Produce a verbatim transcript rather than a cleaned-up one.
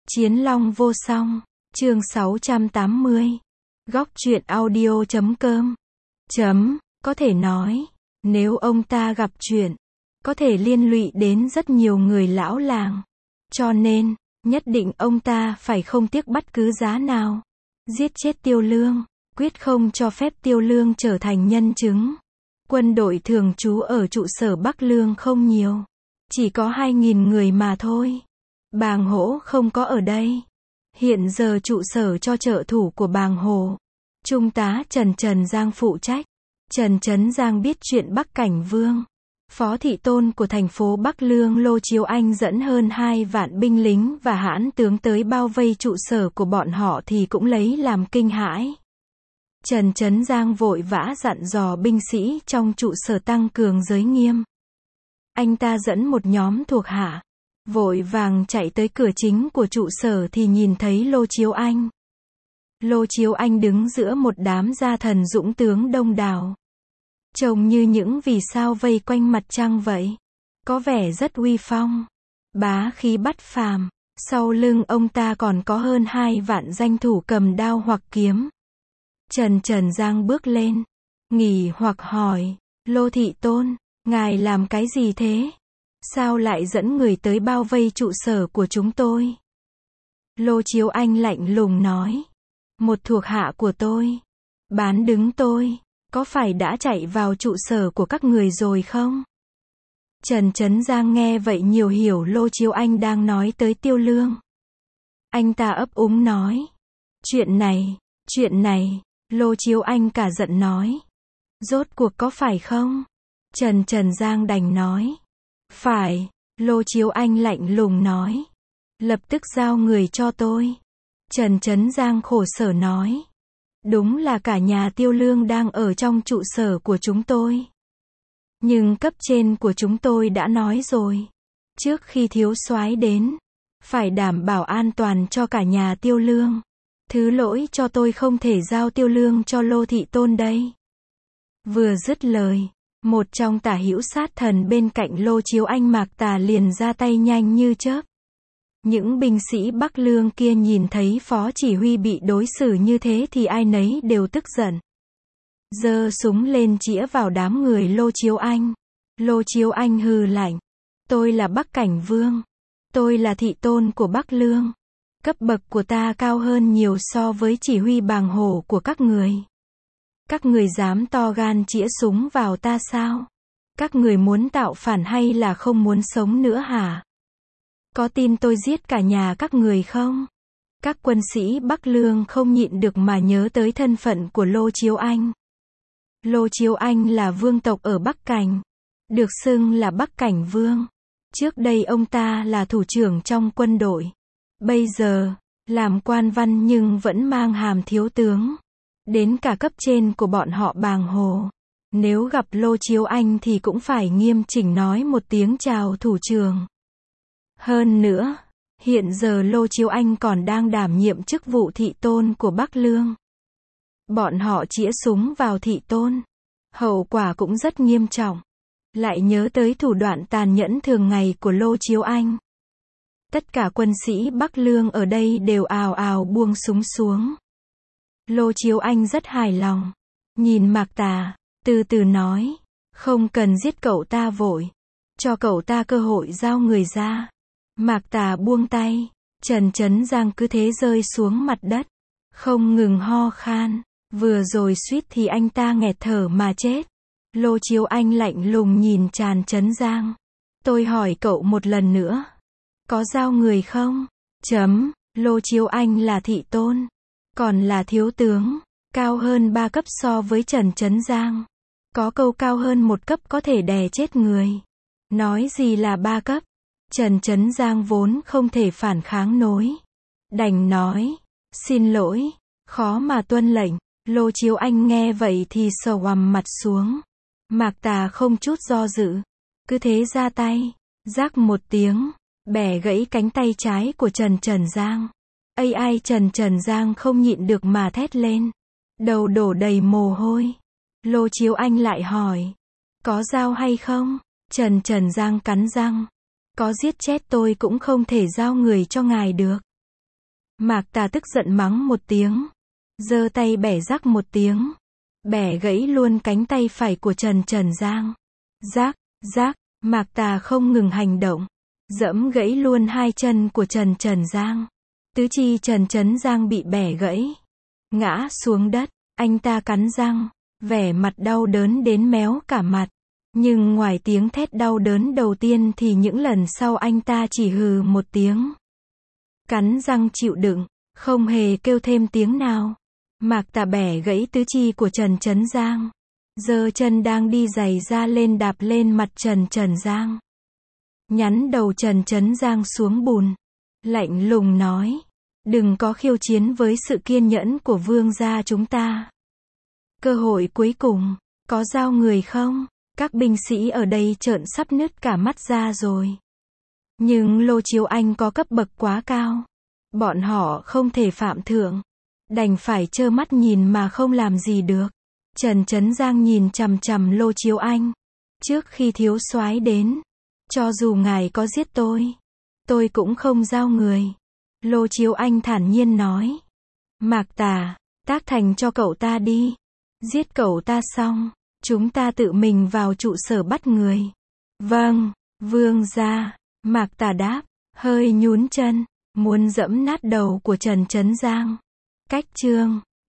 Chiến Long vô song, chương sáu trăm tám mươi. Góc truyện audio chấm com. Chấm, có thể nói, nếu ông ta gặp chuyện, có thể liên lụy đến rất nhiều người lão làng. Cho nên, nhất định ông ta phải không tiếc bất cứ giá nào. Giết chết Tiêu Lương, quyết không cho phép Tiêu Lương trở thành nhân chứng. Quân đội thường trú ở trụ sở Bắc Lương không nhiều. Chỉ có hai nghìn người mà thôi. Bàng Hỗ không có ở đây. Hiện giờ trụ sở cho trợ thủ của Bàng Hồ, Trung tá Trần Trần Giang phụ trách. Trần Trấn Giang biết chuyện Bắc Cảnh Vương, phó thị tôn của thành phố Bắc Lương Lô Chiếu Anh dẫn hơn hai vạn binh lính và hãn tướng tới bao vây trụ sở của bọn họ thì cũng lấy làm kinh hãi. Trần Trấn Giang vội vã dặn dò binh sĩ trong trụ sở tăng cường giới nghiêm. Anh ta dẫn một nhóm thuộc hạ, vội vàng chạy tới cửa chính của trụ sở thì nhìn thấy Lô Chiếu Anh. Lô Chiếu Anh đứng giữa một đám gia thần dũng tướng đông đảo. Trông như những vì sao vây quanh mặt trăng vậy. Có vẻ rất uy phong, bá khí bất phàm. Sau lưng ông ta còn có hơn hai vạn danh thủ cầm đao hoặc kiếm. Trần Trần Giang bước lên, nghỉ hoặc hỏi, Lô thị tôn, ngài làm cái gì thế? Sao lại dẫn người tới bao vây trụ sở của chúng tôi? Lô Chiếu Anh lạnh lùng nói, một thuộc hạ của tôi, bán đứng tôi, có phải đã chạy vào trụ sở của các người rồi không? Trần Trấn Giang nghe vậy nhiều hiểu Lô Chiếu Anh đang nói tới Tiêu Lương. Anh ta ấp úng nói, chuyện này, chuyện này, Lô Chiếu Anh cả giận nói, rốt cuộc có phải không? Trần Trần Giang đành nói, phải. Lô Chiếu Anh lạnh lùng nói, lập tức giao người cho tôi. Trần Trấn Giang khổ sở nói, đúng là cả nhà Tiêu Lương đang ở trong trụ sở của chúng tôi. Nhưng cấp trên của chúng tôi đã nói rồi, trước khi thiếu soái đến, phải đảm bảo an toàn cho cả nhà Tiêu Lương. Thứ lỗi cho tôi không thể giao Tiêu Lương cho Lô thị tôn đây. Vừa dứt lời, một trong tả hữu sát thần bên cạnh Lô Chiếu Anh Mạc Tà liền ra tay nhanh như chớp. Những binh sĩ Bắc Lương kia nhìn thấy phó chỉ huy bị đối xử như thế thì ai nấy đều tức giận. Giơ súng lên chĩa vào đám người Lô Chiếu Anh. Lô Chiếu Anh hừ lạnh, tôi là Bắc Cảnh Vương. Tôi là thị tôn của Bắc Lương. Cấp bậc của ta cao hơn nhiều so với chỉ huy Bàng Hổ của các người. Các người dám to gan chĩa súng vào ta sao? Các người muốn tạo phản hay là không muốn sống nữa hả? Có tin tôi giết cả nhà các người không? Các quân sĩ Bắc Lương không nhịn được mà nhớ tới thân phận của Lô Chiếu Anh. Lô Chiếu Anh là vương tộc ở Bắc Cảnh, được xưng là Bắc Cảnh Vương. Trước đây ông ta là thủ trưởng trong quân đội. Bây giờ, làm quan văn nhưng vẫn mang hàm thiếu tướng. Đến cả cấp trên của bọn họ Bàng Hồ, nếu gặp Lô Chiếu Anh thì cũng phải nghiêm chỉnh nói một tiếng chào thủ trưởng. Hơn nữa, hiện giờ Lô Chiếu Anh còn đang đảm nhiệm chức vụ thị tôn của Bắc Lương. Bọn họ chĩa súng vào thị tôn, hậu quả cũng rất nghiêm trọng. Lại nhớ tới thủ đoạn tàn nhẫn thường ngày của Lô Chiếu Anh. Tất cả quân sĩ Bắc Lương ở đây đều ào ào buông súng xuống. Lô Chiếu Anh rất hài lòng, nhìn Mạc Tà, từ từ nói, không cần giết cậu ta vội, cho cậu ta cơ hội giao người ra. Mạc Tà buông tay, Trần Trấn Giang cứ thế rơi xuống mặt đất, không ngừng ho khan, vừa rồi suýt thì anh ta nghẹt thở mà chết. Lô Chiếu Anh lạnh lùng nhìn Trần Trấn Giang, tôi hỏi cậu một lần nữa, có giao người không? Chấm, Lô Chiếu Anh là thị tôn, còn là thiếu tướng, cao hơn ba cấp so với Trần Trấn Giang. Có câu cao hơn một cấp có thể đè chết người. Nói gì là ba cấp? Trần Trấn Giang vốn không thể phản kháng nổi. Đành nói, xin lỗi, khó mà tuân lệnh. Lô Chiếu Anh nghe vậy thì sờ oằm mặt xuống. Mạc Tà không chút do dự, cứ thế ra tay, rác một tiếng, bẻ gãy cánh tay trái của Trần Trần Giang. Ây ai Trần Trần Giang không nhịn được mà thét lên, đầu đổ đầy mồ hôi. Lô Chiếu Anh lại hỏi, có giao hay không? Trần Trần Giang cắn răng, có giết chết tôi cũng không thể giao người cho ngài được. Mạc Tà tức giận mắng một tiếng, giơ tay bẻ rắc một tiếng, bẻ gãy luôn cánh tay phải của Trần Trần Giang. Rác, rác, Mạc Tà không ngừng hành động, giẫm gãy luôn hai chân của Trần Trần Giang. Tứ chi Trần Trấn Giang bị bẻ gãy, ngã xuống đất, anh ta cắn răng, vẻ mặt đau đớn đến méo cả mặt. Nhưng ngoài tiếng thét đau đớn đầu tiên thì những lần sau anh ta chỉ hừ một tiếng. Cắn răng chịu đựng, không hề kêu thêm tiếng nào. Mạc Tà bẻ gãy tứ chi của Trần Trấn Giang, giơ chân đang đi giày ra lên đạp lên mặt Trần Trần Giang. Nhắn đầu Trần Trấn Giang xuống bùn, lạnh lùng nói, đừng có khiêu chiến với sự kiên nhẫn của vương gia chúng ta. Cơ hội cuối cùng, có giao người không? Các binh sĩ ở đây trợn sắp nứt cả mắt ra rồi. Nhưng Lô Chiếu Anh có cấp bậc quá cao, bọn họ không thể phạm thượng, đành phải trơ mắt nhìn mà không làm gì được. Trần Trấn Giang nhìn chằm chằm Lô Chiếu Anh. Trước khi thiếu soái đến, cho dù ngài có giết tôi, tôi cũng không giao người. Lô Chiếu Anh thản nhiên nói. Mạc Tà, tác thành cho cậu ta đi. Giết cậu ta xong, chúng ta tự mình vào trụ sở bắt người. Vâng, vương gia. Mạc Tà đáp, hơi nhún chân, muốn giẫm nát đầu của Trần Trấn Giang. Cách chương